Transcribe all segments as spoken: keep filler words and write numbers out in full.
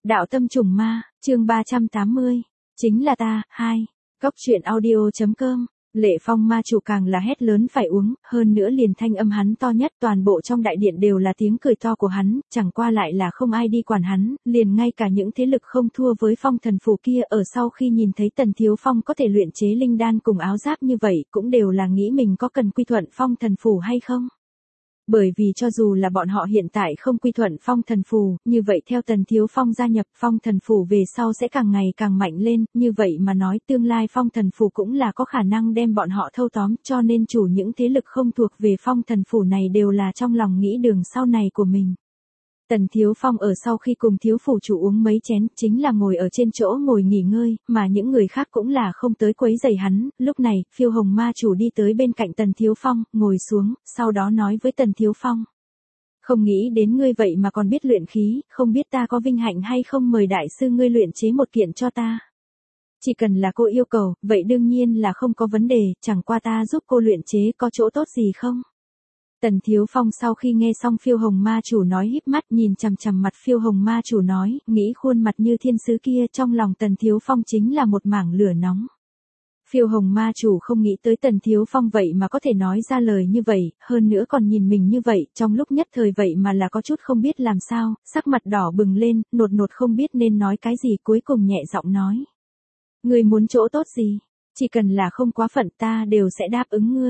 Đạo tâm trùng ma, chương ba trăm tám mươi. Chính là ta, hai. Cốc truyện audio.com. Lệ Phong ma chủ càng là hét lớn phải uống, hơn nữa liền thanh âm hắn to nhất, toàn bộ trong đại điện đều là tiếng cười to của hắn, chẳng qua lại là không ai đi quản hắn, liền ngay cả những thế lực không thua với Phong thần phù kia ở sau khi nhìn thấy Tần Thiếu Phong có thể luyện chế linh đan cùng áo giáp như vậy, cũng đều là nghĩ mình có cần quy thuận Phong thần phù hay không. Bởi vì cho dù là bọn họ hiện tại không quy thuận Phong thần phù, như vậy theo Tần Thiếu Phong gia nhập Phong thần phù về sau sẽ càng ngày càng mạnh lên, như vậy mà nói tương lai Phong thần phù cũng là có khả năng đem bọn họ thâu tóm, cho nên chủ những thế lực không thuộc về Phong thần phù này đều là trong lòng nghĩ đường sau này của mình. Tần Thiếu Phong ở sau khi cùng thiếu phủ chủ uống mấy chén, chính là ngồi ở trên chỗ ngồi nghỉ ngơi, mà những người khác cũng là không tới quấy rầy hắn. Lúc này, Phiêu Hồng ma chủ đi tới bên cạnh Tần Thiếu Phong, ngồi xuống, sau đó nói với Tần Thiếu Phong. Không nghĩ đến ngươi vậy mà còn biết luyện khí, không biết ta có vinh hạnh hay không mời đại sư ngươi luyện chế một kiện cho ta. Chỉ cần là cô yêu cầu, vậy đương nhiên là không có vấn đề, chẳng qua ta giúp cô luyện chế có chỗ tốt gì không? Tần Thiếu Phong sau khi nghe xong Phiêu Hồng ma chủ nói híp mắt nhìn chằm chằm mặt Phiêu Hồng ma chủ nói, nghĩ khuôn mặt như thiên sứ kia trong lòng Tần Thiếu Phong chính là một mảng lửa nóng. Phiêu Hồng ma chủ không nghĩ tới Tần Thiếu Phong vậy mà có thể nói ra lời như vậy, hơn nữa còn nhìn mình như vậy, trong lúc nhất thời vậy mà là có chút không biết làm sao, sắc mặt đỏ bừng lên, nột nột không biết nên nói cái gì, cuối cùng nhẹ giọng nói. Ngươi muốn chỗ tốt gì? Chỉ cần là không quá phận ta đều sẽ đáp ứng ngươi.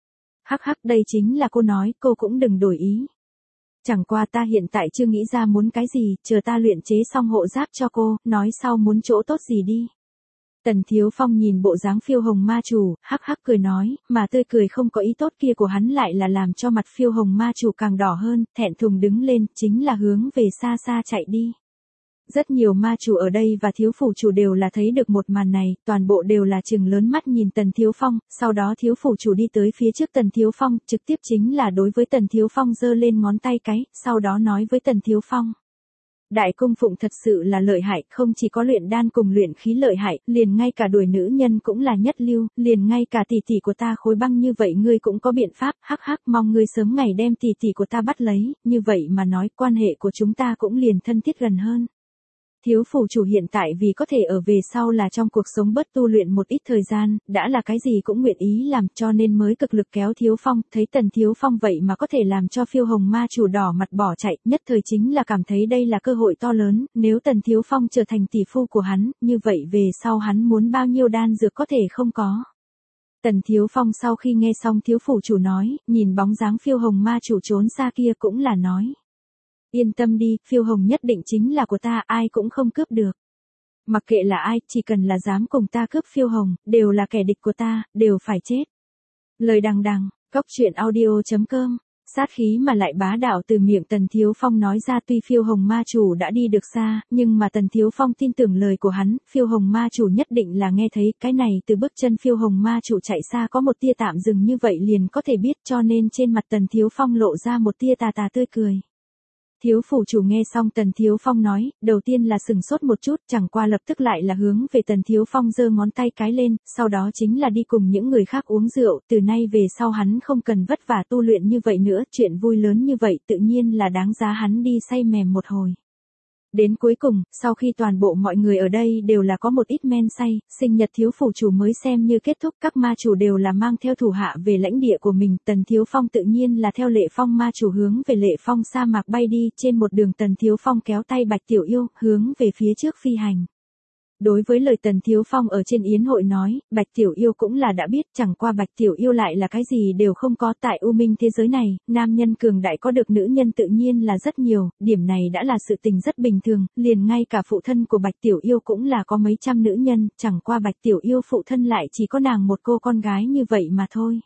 Hắc hắc, đây chính là cô nói, cô cũng đừng đổi ý. Chẳng qua ta hiện tại chưa nghĩ ra muốn cái gì, chờ ta luyện chế xong hộ giáp cho cô, nói sau muốn chỗ tốt gì đi. Tần Thiếu Phong nhìn bộ dáng Phiêu Hồng ma chủ, hắc hắc cười nói, mà tươi cười không có ý tốt kia của hắn lại là làm cho mặt Phiêu Hồng ma chủ càng đỏ hơn, thẹn thùng đứng lên, chính là hướng về xa xa chạy đi. Rất nhiều ma chủ ở đây và thiếu phủ chủ đều là thấy được một màn này, toàn bộ đều là trừng lớn mắt nhìn Tần Thiếu Phong, sau đó thiếu phủ chủ đi tới phía trước Tần Thiếu Phong, trực tiếp chính là đối với Tần Thiếu Phong giơ lên ngón tay cái, sau đó nói với Tần Thiếu Phong. Đại cung phụng thật sự là lợi hại, không chỉ có luyện đan cùng luyện khí lợi hại, liền ngay cả đuổi nữ nhân cũng là nhất lưu, liền ngay cả tỷ tỷ của ta khối băng như vậy ngươi cũng có biện pháp, hắc hắc, mong ngươi sớm ngày đem tỷ tỷ của ta bắt lấy, như vậy mà nói quan hệ của chúng ta cũng liền thân thiết gần hơn. Thiếu phủ chủ hiện tại vì có thể ở về sau là trong cuộc sống bớt tu luyện một ít thời gian, đã là cái gì cũng nguyện ý làm cho nên mới cực lực kéo Thiếu Phong, thấy Tần Thiếu Phong vậy mà có thể làm cho Phiêu Hồng ma chủ đỏ mặt bỏ chạy, nhất thời chính là cảm thấy đây là cơ hội to lớn, nếu Tần Thiếu Phong trở thành tỷ phu của hắn, như vậy về sau hắn muốn bao nhiêu đan dược có thể không có. Tần Thiếu Phong sau khi nghe xong thiếu phủ chủ nói, nhìn bóng dáng Phiêu Hồng ma chủ trốn xa kia cũng là nói. Yên tâm đi, Phiêu Hồng nhất định chính là của ta, ai cũng không cướp được. Mặc kệ là ai, chỉ cần là dám cùng ta cướp Phiêu Hồng, đều là kẻ địch của ta, đều phải chết. Lời đằng đằng, cốc truyện audio.com, sát khí mà lại bá đạo từ miệng Tần Thiếu Phong nói ra tuy Phiêu Hồng ma chủ đã đi được xa, nhưng mà Tần Thiếu Phong tin tưởng lời của hắn, Phiêu Hồng ma chủ nhất định là nghe thấy cái này từ bước chân Phiêu Hồng ma chủ chạy xa có một tia tạm dừng như vậy liền có thể biết cho nên trên mặt Tần Thiếu Phong lộ ra một tia tà tà tươi cười. Thiếu phủ chủ nghe xong Tần Thiếu Phong nói, đầu tiên là sừng sốt một chút, chẳng qua lập tức lại là hướng về Tần Thiếu Phong giơ ngón tay cái lên, sau đó chính là đi cùng những người khác uống rượu, từ nay về sau hắn không cần vất vả tu luyện như vậy nữa, chuyện vui lớn như vậy tự nhiên là đáng giá hắn đi say mềm một hồi. Đến cuối cùng, sau khi toàn bộ mọi người ở đây đều là có một ít men say, sinh nhật thiếu phủ chủ mới xem như kết thúc, các ma chủ đều là mang theo thủ hạ về lãnh địa của mình, Tần Thiếu Phong tự nhiên là theo Lệ Phong ma chủ hướng về Lệ Phong sa mạc bay đi, trên một đường Tần Thiếu Phong kéo tay Bạch Tiểu Yêu, hướng về phía trước phi hành. Đối với lời Tần Thiếu Phong ở trên yến hội nói, Bạch Tiểu Yêu cũng là đã biết, chẳng qua Bạch Tiểu Yêu lại là cái gì đều không có tại U Minh thế giới này, nam nhân cường đại có được nữ nhân tự nhiên là rất nhiều, điểm này đã là sự tình rất bình thường, liền ngay cả phụ thân của Bạch Tiểu Yêu cũng là có mấy trăm nữ nhân, chẳng qua Bạch Tiểu Yêu phụ thân lại chỉ có nàng một cô con gái như vậy mà thôi.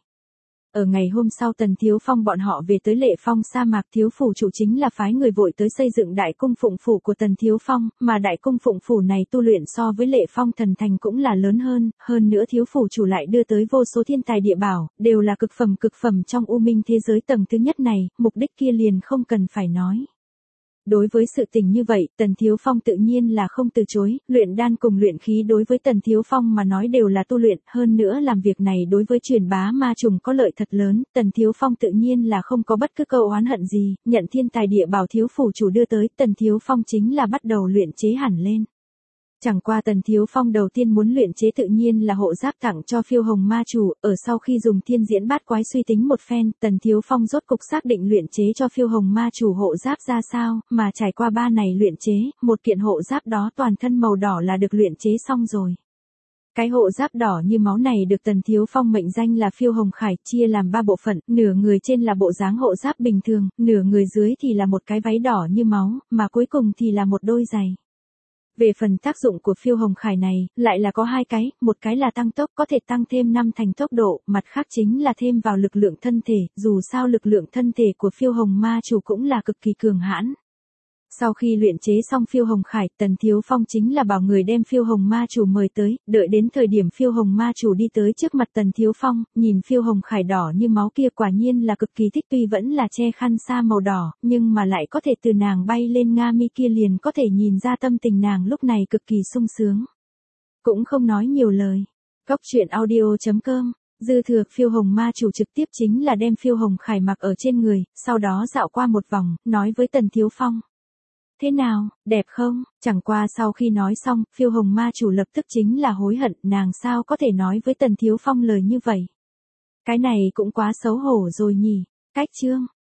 Ở ngày hôm sau Tần Thiếu Phong bọn họ về tới Lệ Phong sa mạc, thiếu phủ chủ chính là phái người vội tới xây dựng đại cung phụng phủ của Tần Thiếu Phong, mà đại cung phụng phủ này tu luyện so với Lệ Phong thần thành cũng là lớn hơn, hơn nữa thiếu phủ chủ lại đưa tới vô số thiên tài địa bảo, đều là cực phẩm cực phẩm trong U Minh thế giới tầng thứ nhất này, mục đích kia liền không cần phải nói. Đối với sự tình như vậy, Tần Thiếu Phong tự nhiên là không từ chối, luyện đan cùng luyện khí đối với Tần Thiếu Phong mà nói đều là tu luyện, hơn nữa làm việc này đối với truyền bá ma trùng có lợi thật lớn, Tần Thiếu Phong tự nhiên là không có bất cứ câu oán hận gì, nhận thiên tài địa bảo thiếu phủ chủ đưa tới, Tần Thiếu Phong chính là bắt đầu luyện chế hẳn lên. Chẳng qua Tần Thiếu Phong đầu tiên muốn luyện chế tự nhiên là hộ giáp tặng cho Phiêu Hồng ma chủ, ở sau khi dùng thiên diễn bát quái suy tính một phen, Tần Thiếu Phong rốt cục xác định luyện chế cho Phiêu Hồng ma chủ hộ giáp ra sao, mà trải qua ba này luyện chế, một kiện hộ giáp đó toàn thân màu đỏ là được luyện chế xong rồi. Cái hộ giáp đỏ như máu này được Tần Thiếu Phong mệnh danh là Phiêu Hồng Khải, chia làm ba bộ phận, nửa người trên là bộ dáng hộ giáp bình thường, nửa người dưới thì là một cái váy đỏ như máu, mà cuối cùng thì là một đôi giày. Về phần tác dụng của Phiêu Hồng Khải này, lại là có hai cái, một cái là tăng tốc có thể tăng thêm năm thành tốc độ, mặt khác chính là thêm vào lực lượng thân thể, dù sao lực lượng thân thể của Phiêu Hồng ma chủ cũng là cực kỳ cường hãn. Sau khi luyện chế xong Phiêu Hồng Khải, Tần Thiếu Phong chính là bảo người đem Phiêu Hồng ma chủ mời tới, đợi đến thời điểm Phiêu Hồng ma chủ đi tới trước mặt Tần Thiếu Phong, nhìn Phiêu Hồng Khải đỏ như máu kia quả nhiên là cực kỳ thích, tuy vẫn là che khăn sa màu đỏ, nhưng mà lại có thể từ nàng bay lên nga mi kia liền có thể nhìn ra tâm tình nàng lúc này cực kỳ sung sướng. Cũng không nói nhiều lời. Góc truyện audio chấm com Dư thừa Phiêu Hồng ma chủ trực tiếp chính là đem Phiêu Hồng Khải mặc ở trên người, sau đó dạo qua một vòng, nói với Tần Thiếu Phong. Thế nào, đẹp không? Chẳng qua sau khi nói xong, Phiêu Hồng ma chủ lập tức chính là hối hận, nàng sao có thể nói với Tần Thiếu Phong lời như vậy. Cái này cũng quá xấu hổ rồi nhỉ. Cách chương